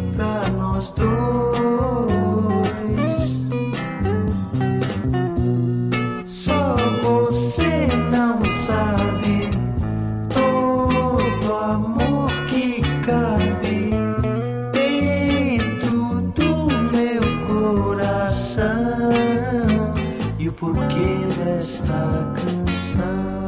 pra nós dois. Só você não sabe todo amor que cabe dentro do meu coração e o porquê desta canção.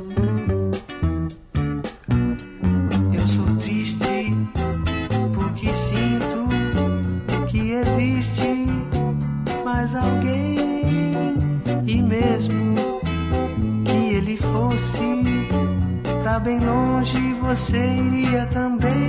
Eu sou triste porque sinto que existe mais alguém, e mesmo que ele fosse pra bem longe, você iria também.